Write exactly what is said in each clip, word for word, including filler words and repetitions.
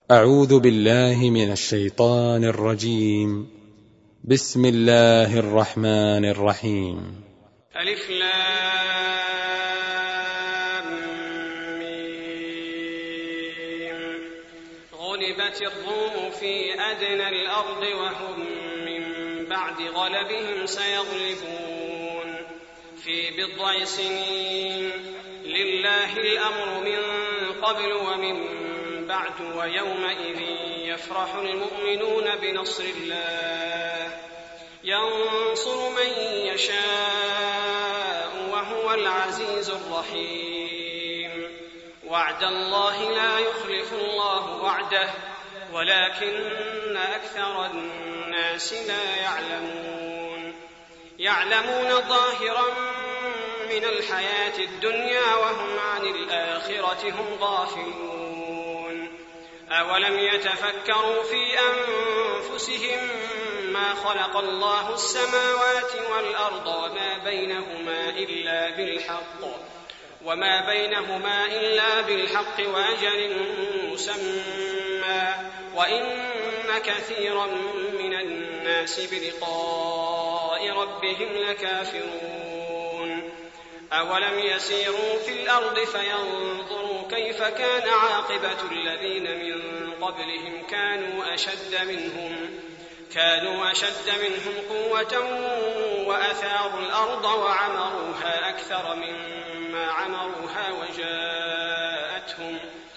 أعوذ بالله من الشيطان الرجيم. بسم الله الرحمن الرحيم. ألف لام ميم. غلبت الروم في أدنى الأرض وهم من بعد غلبهم سيغلبون في بضع سنين. لله الأمر من قبل ومن بعد ويومئذ يفرح المؤمنون بنصر الله ينصر من يشاء وهو العزيز الرحيم. وعد الله لا يخلف الله وعده ولكن أكثر الناس لا يعلمون. يعلمون ظاهرا من الحياة الدنيا وهم عن الآخرة هم غافلون. أولم يتفكروا في أنفسهم ما خلق الله السماوات والأرض وما بينهما إلا بالحق وما بينهما إلا بالحق وأجل مسمى وإن كثيرا من الناس بلقاء ربهم لكافرون. أولم يسيروا في الأرض فينظروا كيف كان عاقبة الذين من قبلهم كانوا أشد منهم كانوا أشد منهم قوة وأثاروا الأرض وعمروها أكثر مما عمروها وجاءتهم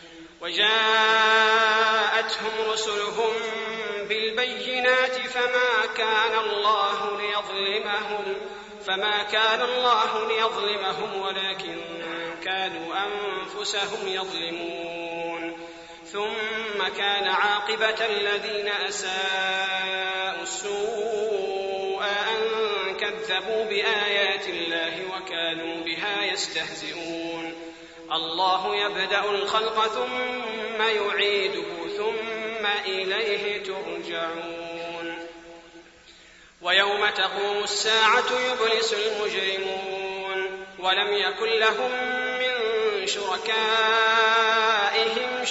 وجاءتهم رسلهم بالبينات فما كان الله ليظلمهم فما كان الله ليظلمهم ولكن كانوا أنفسهم يظلمون. ثم كان عاقبة الذين أساءوا السوء أن كذبوا بآيات الله وكانوا بها يستهزئون. الله يبدأ الخلق ثم يعيده ثم إليه ترجعون. ويوم تقوم الساعة يبلس المجرمون ولم يكن لهم من شركائهم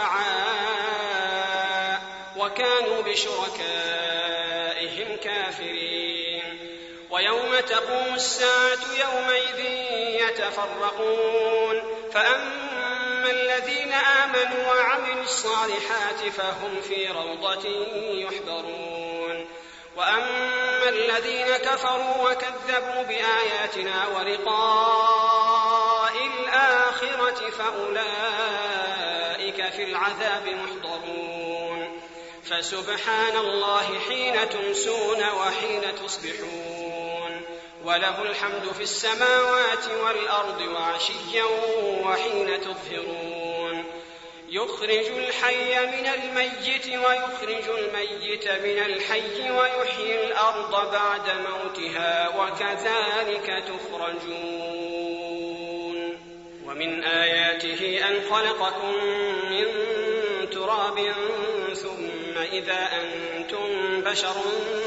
شفعاء وكانوا بشركائهم كافرين. ويوم تقوم الساعة يومئذ يتفرقون فأما الذين آمنوا وعملوا الصالحات فهم في روضة يحبرون وأما الذين كفروا وكذبوا بآياتنا ولقاء الآخرة فأولئك في العذاب محضرون. فسبحان الله حين تمسون وحين تصبحون وله الحمد في السماوات والأرض وعشيا وحين تظهرون. يخرج الحي من الميت ويخرج الميت من الحي ويحيي الأرض بعد موتها وكذلك تخرجون. ومن آياته أن خلقكم من تراب ثم إذا أنتم بشر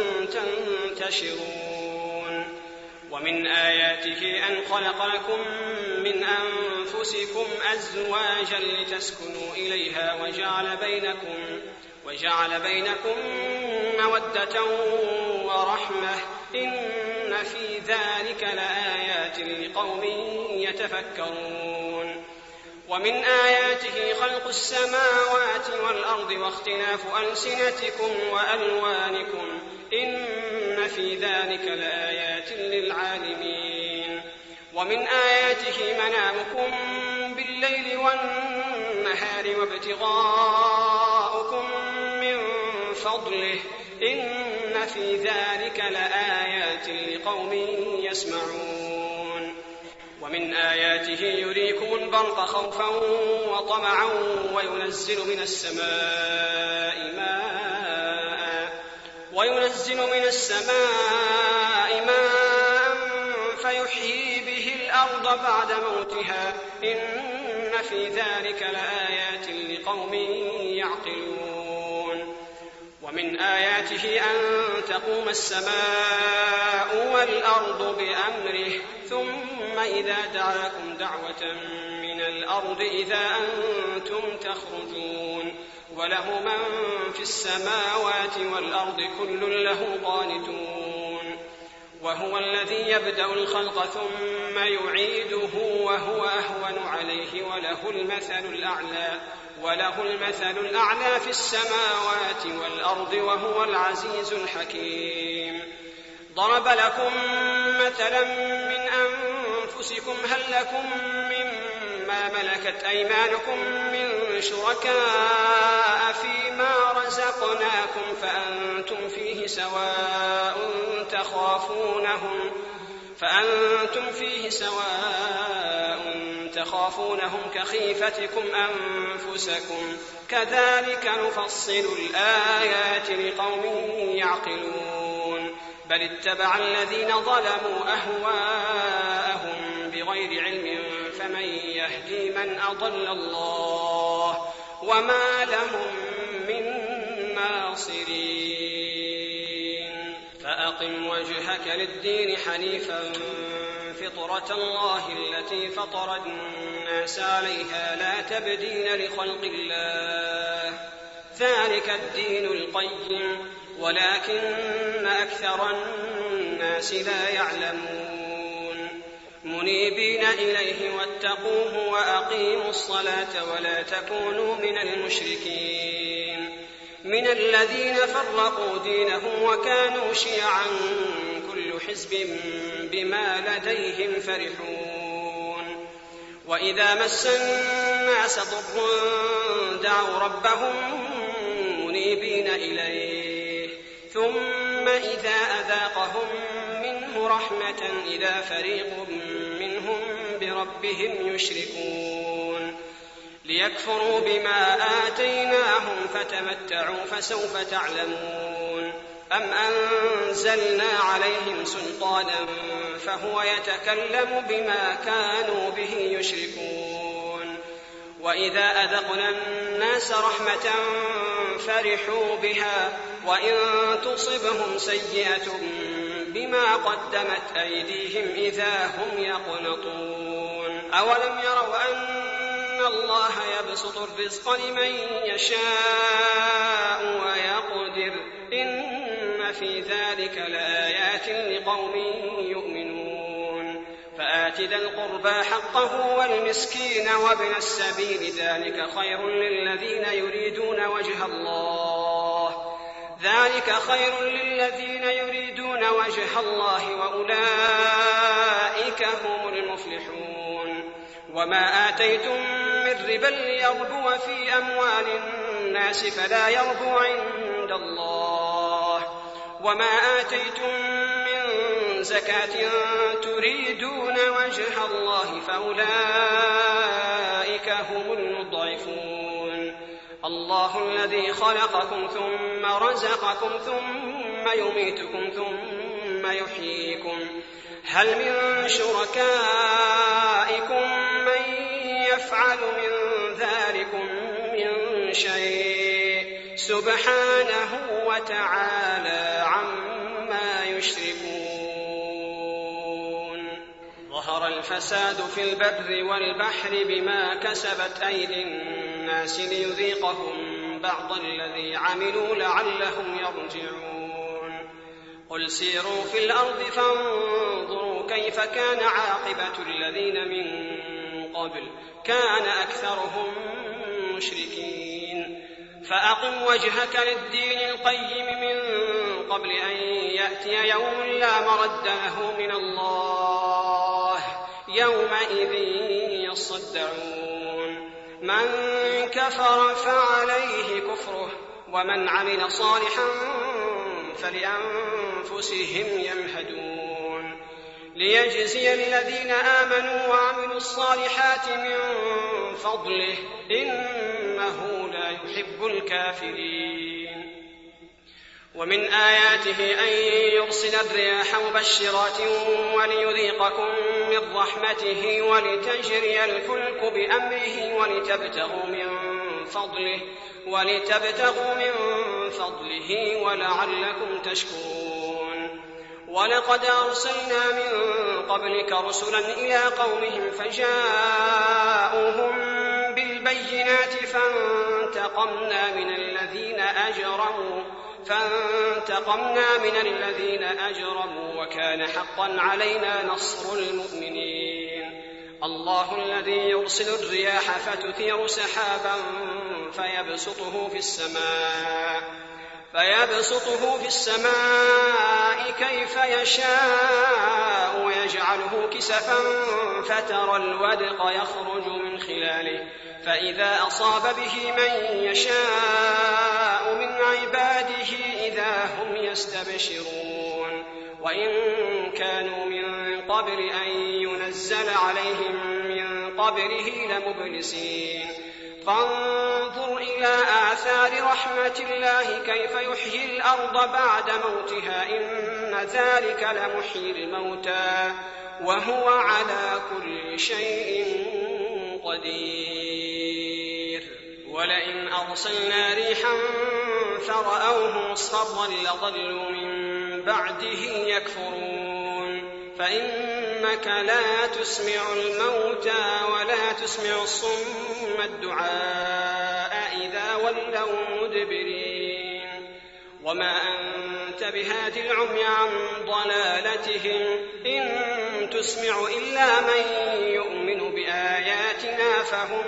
تنتشرون. ومن آياته أن خلق لكم من أنفسكم أزواجا لتسكنوا إليها وجعل بينكم, وجعل بينكم مودة ورحمة إن في ذلك لآيات لقوم يتفكرون. ومن آياته خلق السماوات والأرض واختلاف ألسنتكم وألوانكم إن في ذلك لآيات للعالمين. ومن آياته منامكم بالليل والنهار وابتغاؤكم من فضله إن في ذلك لآيات لقوم يسمعون. ومن آياته يريكم البرق خوفا وطمعا وينزل من السماء ماء وينزل من السماء ماء فيحيي به الأرض بعد موتها إن في ذلك لآيات لقوم يعقلون. ومن آياته أن تقوم السماء والأرض بأمره ثم إذا دعاكم دعوة من الأرض إذا أنتم تخرجون وله من في السماوات والأرض كل له قانتون وهو الذي يبدأ الخلق ثم يعيده وهو أهون عليه وله المثل الأعلى وله المثل الأعلى في السماوات والأرض وهو العزيز الحكيم. ضرب لكم مثلا من أنفسكم هل لكم مما ملكت أيمانكم من شركاء فيما رزقناكم فأنتم فيه سواء تخافونهم فأنتم فيه سواء تخافونهم كخيفتكم أنفسكم كذلك نفصل الآيات لقوم يعقلون. بل اتبع الذين ظلموا أهواءهم بغير علم فمن يهدي من أضل الله وما لهم من ناصرين. فأقم وجهك للدين حنيفا فطرة الله التي فطر الناس عليها لا تبديل لخلق الله ذلك الدين القيم ولكن أكثر الناس لا يعلمون. منيبين إليه واتقوه وأقيموا الصلاة ولا تكونوا من المشركين من الذين فرقوا دينهم وكانوا شيعا كل حزب بما لديهم فرحون. وإذا مس الناس ضر دعوا ربهم منيبين إليه ثم إذا أذاقهم منه رحمة إذا فريق منهم بربهم يشركون. ليكفروا بما آتيناهم فتمتعوا فسوف تعلمون. أم أنزلنا عليهم سلطانا فهو يتكلم بما كانوا به يشركون. وإذا أذقنا الناس رحمة فرحوا بها وإن تصبهم سيئة بما قدمت أيديهم إذا هم يقنطون. أولم يروا أن الله يبسط الرزق لمن يشاء ويقدر إن في ذلك لآيات لقوم يؤمنون. فآت ذا القربى حقه والمسكين وابن السبيل ذلك خير للذين يريدون وجه الله ذلك خير للذين يريدون وجه الله وأولئك هم المفلحون. وما آتيتم من ربا ليربو في أموال الناس فلا يربو عند الله وما آتيتم من زكاة تريدون وجه الله فأولئك هم المضعفون. الله الذي خلقكم ثم رزقكم ثم يميتكم ثم يحييكم هل من شركائكم من يفعل من ذلكم من شيء سبحانه وتعالى عما يشركون. ظهر الفساد في البر والبحر بما كسبت أيدي الناس ليذيقهم بعض الذي عملوا لعلهم يرجعون. قل سيروا في الأرض فانظروا كيف كان عاقبة الذين من قبل كان أكثرهم مشركين. فأقم وجهك للدين القيم من قبل أن يأتي يوم لا مرد له من الله يومئذ يصدعون. من كفر فعليه كفره ومن عمل صالحا فلأنفسهم يمهدون. ليجزي الذين آمنوا وعملوا الصالحات من فضله إنه لا يحب الكافرين. ومن آياته أن يرسل الرياح مبشرات وليذيقكم من رحمته ولتجري الفلك بأمره ولتبتغوا من فضله ولتبتغوا من فضله ولعلكم تشكرون. ولقد أرسلنا من قبلك رسلا إلى قومهم فجاءوهم بالبينات بالبينات فانتقمنا من الذين أجرموا فانتقمنا من الذين أجرموا وكان حقا علينا نصر المؤمنين. الله الذي يرسل الرياح فتثير سحابا فيبسطه في السماء فيبسطه في السماء كيف يشاء ويجعله كسفا فترى الودق يخرج من خلاله فإذا أصاب به من يشاء من عباده إذا هم يستبشرون. وإن كانوا من قبل أن ينزل عليهم من قبله لمبلسين. فانظر إلى آثار رحمة الله كيف يحيي الأرض بعد موتها إن ذلك لمحيي الموتى وهو على كل شيء قدير. ولئن أرسلنا ريحا فرأوه مصفرا لظلوا من بعده يكفرون. فإنك لا تسمع الموتى ولا تسمع الصم الدعاء إذا ولوا مدبرين. وما أنت بهاد العمي عن ضلالتهم إن تسمع إلا من يؤمن بآياتنا فهم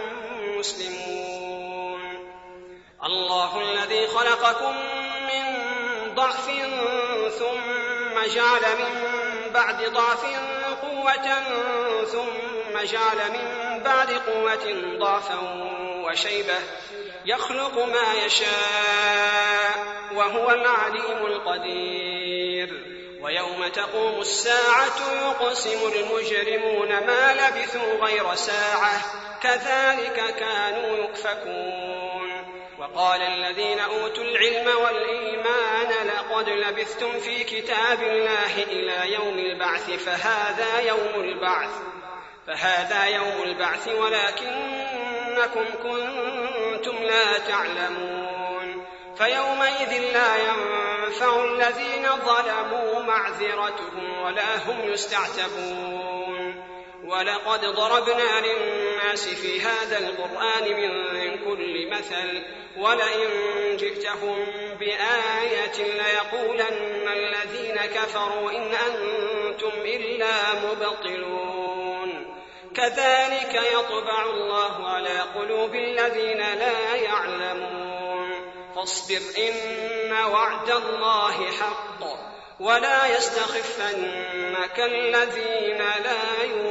مسلمون. الله الذي خلقكم من ضعف ثم جعل من بعد ضعف قوة ثم جعل من بعد قوة ضعفا وشيبة يخلق ما يشاء وهو العليم القدير. ويوم تقوم الساعة يقسم المجرمون ما لبثوا غير ساعة كذلك كانوا يؤفكون. وقال الذين أوتوا العلم والإيمان لقد لبثتم في كتاب الله إلى يوم البعث فهذا يوم البعث فهذا يوم البعث ولكنكم كنتم لا تعلمون. فيومئذ لا ينفع الذين ظلموا معذرتهم ولا هم يستعتبون. ولقد ضربنا للناس في هذا القرآن من كل مثل ولئن جئتهم بآية ليقولن الذين كفروا إن أنتم إلا مبطلون. كذلك يطبع الله على قلوب الذين لا يعلمون. فاصبر إن وعد الله حق ولا يستخفنك الذين لا يؤمنون.